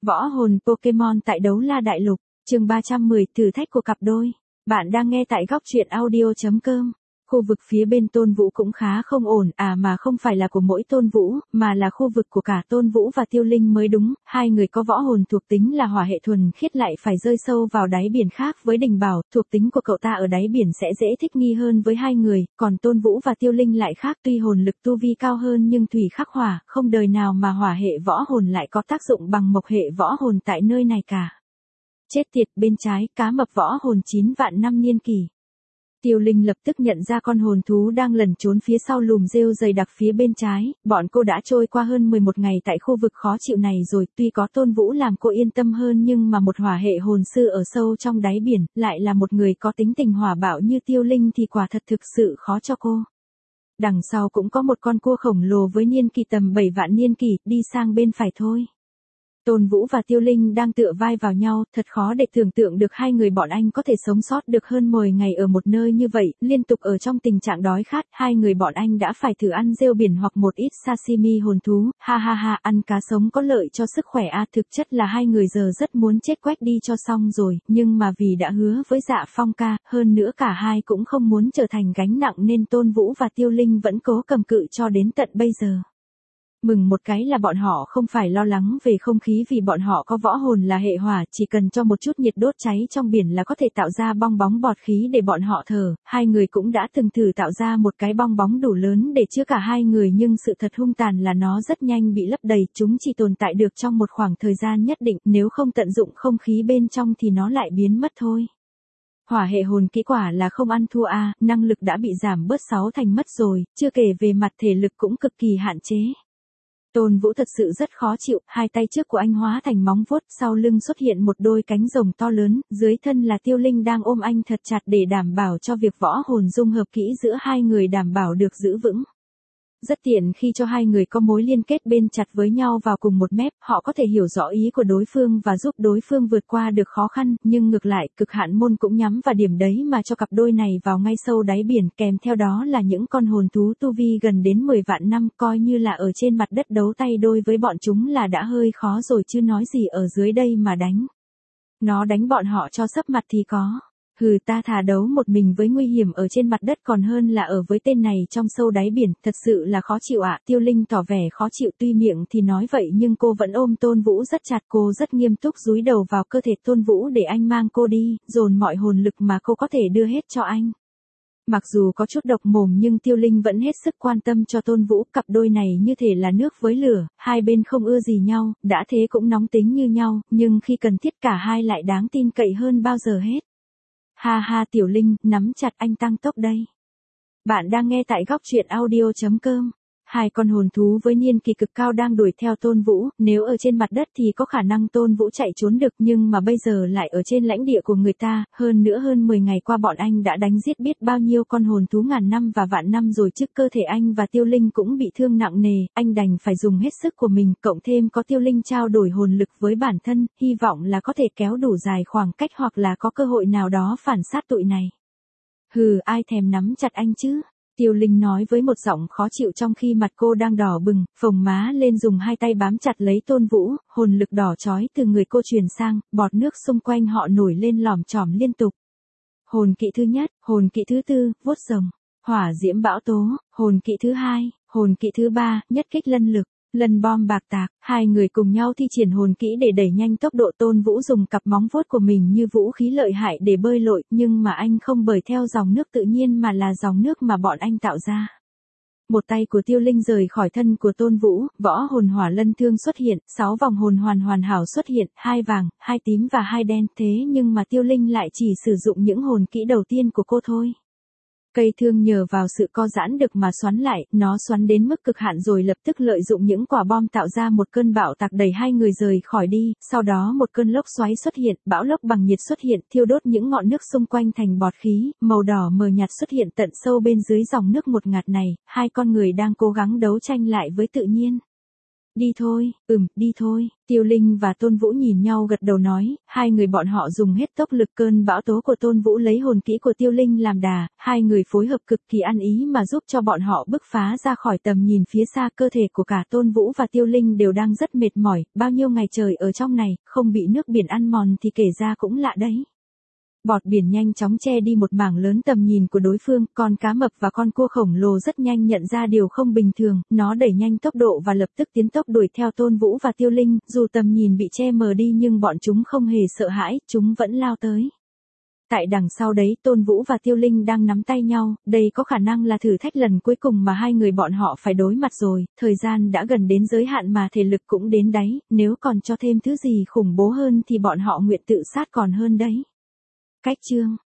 Võ hồn Pokemon tại Đấu La Đại Lục, chương 310, thử thách của cặp đôi. Bạn đang nghe tại góc truyện audio.com. Khu vực phía bên Tôn Vũ cũng khá không ổn, mà không phải là của mỗi Tôn Vũ, mà là khu vực của cả Tôn Vũ và Tiêu Linh mới đúng. Hai người có võ hồn thuộc tính là hỏa hệ thuần khiết lại phải rơi sâu vào đáy biển, khác với Đình Bảo, thuộc tính của cậu ta ở đáy biển sẽ dễ thích nghi hơn với hai người, còn Tôn Vũ và Tiêu Linh lại khác, tuy hồn lực tu vi cao hơn nhưng thủy khắc hỏa, không đời nào mà hỏa hệ võ hồn lại có tác dụng bằng mộc hệ võ hồn tại nơi này cả. Chết tiệt, bên trái, cá mập võ hồn 9 vạn năm niên kỷ. Tiêu Linh lập tức nhận ra con hồn thú đang lẩn trốn phía sau lùm rêu dày đặc phía bên trái, bọn cô đã trôi qua hơn 11 ngày tại khu vực khó chịu này rồi, tuy có Tôn Vũ làm cô yên tâm hơn nhưng mà một hỏa hệ hồn sư ở sâu trong đáy biển, lại là một người có tính tình hỏa bạo như Tiêu Linh thì quả thật thực sự khó cho cô. Đằng sau cũng có một con cua khổng lồ với niên kỷ tầm 7 vạn niên kỷ, đi sang bên phải thôi. Tôn Vũ và Tiêu Linh đang tựa vai vào nhau, thật khó để tưởng tượng được hai người bọn anh có thể sống sót được hơn 10 ngày ở một nơi như vậy, liên tục ở trong tình trạng đói khát, hai người bọn anh đã phải thử ăn rêu biển hoặc một ít sashimi hồn thú, ha ha ha, ăn cá sống có lợi cho sức khỏe thực chất là hai người giờ rất muốn chết quách đi cho xong rồi, nhưng mà vì đã hứa với Dạ Phong ca, hơn nữa cả hai cũng không muốn trở thành gánh nặng nên Tôn Vũ và Tiêu Linh vẫn cố cầm cự cho đến tận bây giờ. Mừng một cái là bọn họ không phải lo lắng về không khí vì bọn họ có võ hồn là hệ hỏa, chỉ cần cho một chút nhiệt đốt cháy trong biển là có thể tạo ra bong bóng bọt khí để bọn họ thở. Hai người cũng đã từng thử tạo ra một cái bong bóng đủ lớn để chứa cả hai người nhưng sự thật hung tàn là nó rất nhanh bị lấp đầy, chúng chỉ tồn tại được trong một khoảng thời gian nhất định, nếu không tận dụng không khí bên trong thì nó lại biến mất thôi. Hỏa hệ hồn kỹ quả là không ăn thua năng lực đã bị giảm bớt 6 thành mất rồi, chưa kể về mặt thể lực cũng cực kỳ hạn chế. Tôn Vũ thật sự rất khó chịu, hai tay trước của anh hóa thành móng vuốt, sau lưng xuất hiện một đôi cánh rồng to lớn, dưới thân là Tiêu Linh đang ôm anh thật chặt để đảm bảo cho việc võ hồn dung hợp kỹ giữa hai người đảm bảo được giữ vững. Rất tiện khi cho hai người có mối liên kết bên chặt với nhau vào cùng một mép, họ có thể hiểu rõ ý của đối phương và giúp đối phương vượt qua được khó khăn, nhưng ngược lại, cực hạn môn cũng nhắm vào điểm đấy mà cho cặp đôi này vào ngay sâu đáy biển, kèm theo đó là những con hồn thú tu vi gần đến 10 vạn năm, coi như là ở trên mặt đất đấu tay đôi với bọn chúng là đã hơi khó rồi chứ nói gì ở dưới đây mà đánh. Nó đánh bọn họ cho sấp mặt thì có. Ta thà đấu một mình với nguy hiểm ở trên mặt đất còn hơn là ở với tên này trong sâu đáy biển, thật sự là khó chịu ạ. Tiêu Linh tỏ vẻ khó chịu, tuy miệng thì nói vậy nhưng cô vẫn ôm Tôn Vũ rất chặt, cô rất nghiêm túc dúi đầu vào cơ thể Tôn Vũ để anh mang cô đi, dồn mọi hồn lực mà cô có thể đưa hết cho anh. Mặc dù có chút độc mồm nhưng Tiêu Linh vẫn hết sức quan tâm cho Tôn Vũ, cặp đôi này như thể là nước với lửa, hai bên không ưa gì nhau, đã thế cũng nóng tính như nhau, nhưng khi cần thiết cả hai lại đáng tin cậy hơn bao giờ hết. Ha ha Tiểu Linh, nắm chặt anh tăng tốc đây. Bạn đang nghe tại góc truyện audio.com. Hai con hồn thú với niên kỳ cực cao đang đuổi theo Tôn Vũ, nếu ở trên mặt đất thì có khả năng Tôn Vũ chạy trốn được nhưng mà bây giờ lại ở trên lãnh địa của người ta, hơn nữa hơn 10 ngày qua bọn anh đã đánh giết biết bao nhiêu con hồn thú ngàn năm và vạn năm rồi chứ cơ thể anh và Tiêu Linh cũng bị thương nặng nề, anh đành phải dùng hết sức của mình, cộng thêm có Tiêu Linh trao đổi hồn lực với bản thân, hy vọng là có thể kéo đủ dài khoảng cách hoặc là có cơ hội nào đó phản sát tụi này. Ai thèm nắm chặt anh chứ? Tiêu Linh nói với một giọng khó chịu trong khi mặt cô đang đỏ bừng, phồng má lên dùng hai tay bám chặt lấy Tôn Vũ, hồn lực đỏ chói từ người cô truyền sang, bọt nước xung quanh họ nổi lên lòm chòm liên tục. Hồn kỹ thứ nhất, hồn kỹ thứ tư, vuốt rồng, hỏa diễm bão tố, hồn kỹ thứ hai, hồn kỹ thứ ba, nhất kích lân lực. Lần bom bạc tạc, hai người cùng nhau thi triển hồn kỹ để đẩy nhanh tốc độ. Tôn Vũ dùng cặp móng vuốt của mình như vũ khí lợi hại để bơi lội, nhưng mà anh không bơi theo dòng nước tự nhiên mà là dòng nước mà bọn anh tạo ra. Một tay của Tiêu Linh rời khỏi thân của Tôn Vũ, võ hồn hỏa lân thương xuất hiện, 6 vòng hồn hoàn hảo xuất hiện, 2 vàng, 2 tím và 2 đen, thế nhưng mà Tiêu Linh lại chỉ sử dụng những hồn kỹ đầu tiên của cô thôi. Cây thương nhờ vào sự co giãn được mà xoắn lại, nó xoắn đến mức cực hạn rồi lập tức lợi dụng những quả bom tạo ra một cơn bão tạc đẩy hai người rời khỏi đi, sau đó một cơn lốc xoáy xuất hiện, bão lốc bằng nhiệt xuất hiện, thiêu đốt những ngọn nước xung quanh thành bọt khí, màu đỏ mờ nhạt xuất hiện tận sâu bên dưới dòng nước một ngạt này, hai con người đang cố gắng đấu tranh lại với tự nhiên. Đi thôi, đi thôi. Tiêu Linh và Tôn Vũ nhìn nhau gật đầu nói, hai người bọn họ dùng hết tốc lực cơn bão tố của Tôn Vũ lấy hồn kỹ của Tiêu Linh làm đà, hai người phối hợp cực kỳ ăn ý mà giúp cho bọn họ bứt phá ra khỏi tầm nhìn phía xa. Cơ thể của cả Tôn Vũ và Tiêu Linh đều đang rất mệt mỏi, bao nhiêu ngày trời ở trong này, không bị nước biển ăn mòn thì kể ra cũng lạ đấy. Bọt biển nhanh chóng che đi một mảng lớn tầm nhìn của đối phương, con cá mập và con cua khổng lồ rất nhanh nhận ra điều không bình thường, nó đẩy nhanh tốc độ và lập tức tiến tốc đuổi theo Tôn Vũ và Tiêu Linh, dù tầm nhìn bị che mờ đi nhưng bọn chúng không hề sợ hãi, chúng vẫn lao tới. Tại đằng sau đấy Tôn Vũ và Tiêu Linh đang nắm tay nhau, đây có khả năng là thử thách lần cuối cùng mà hai người bọn họ phải đối mặt rồi, thời gian đã gần đến giới hạn mà thể lực cũng đến đáy, nếu còn cho thêm thứ gì khủng bố hơn thì bọn họ nguyện tự sát còn hơn đấy. Cách chương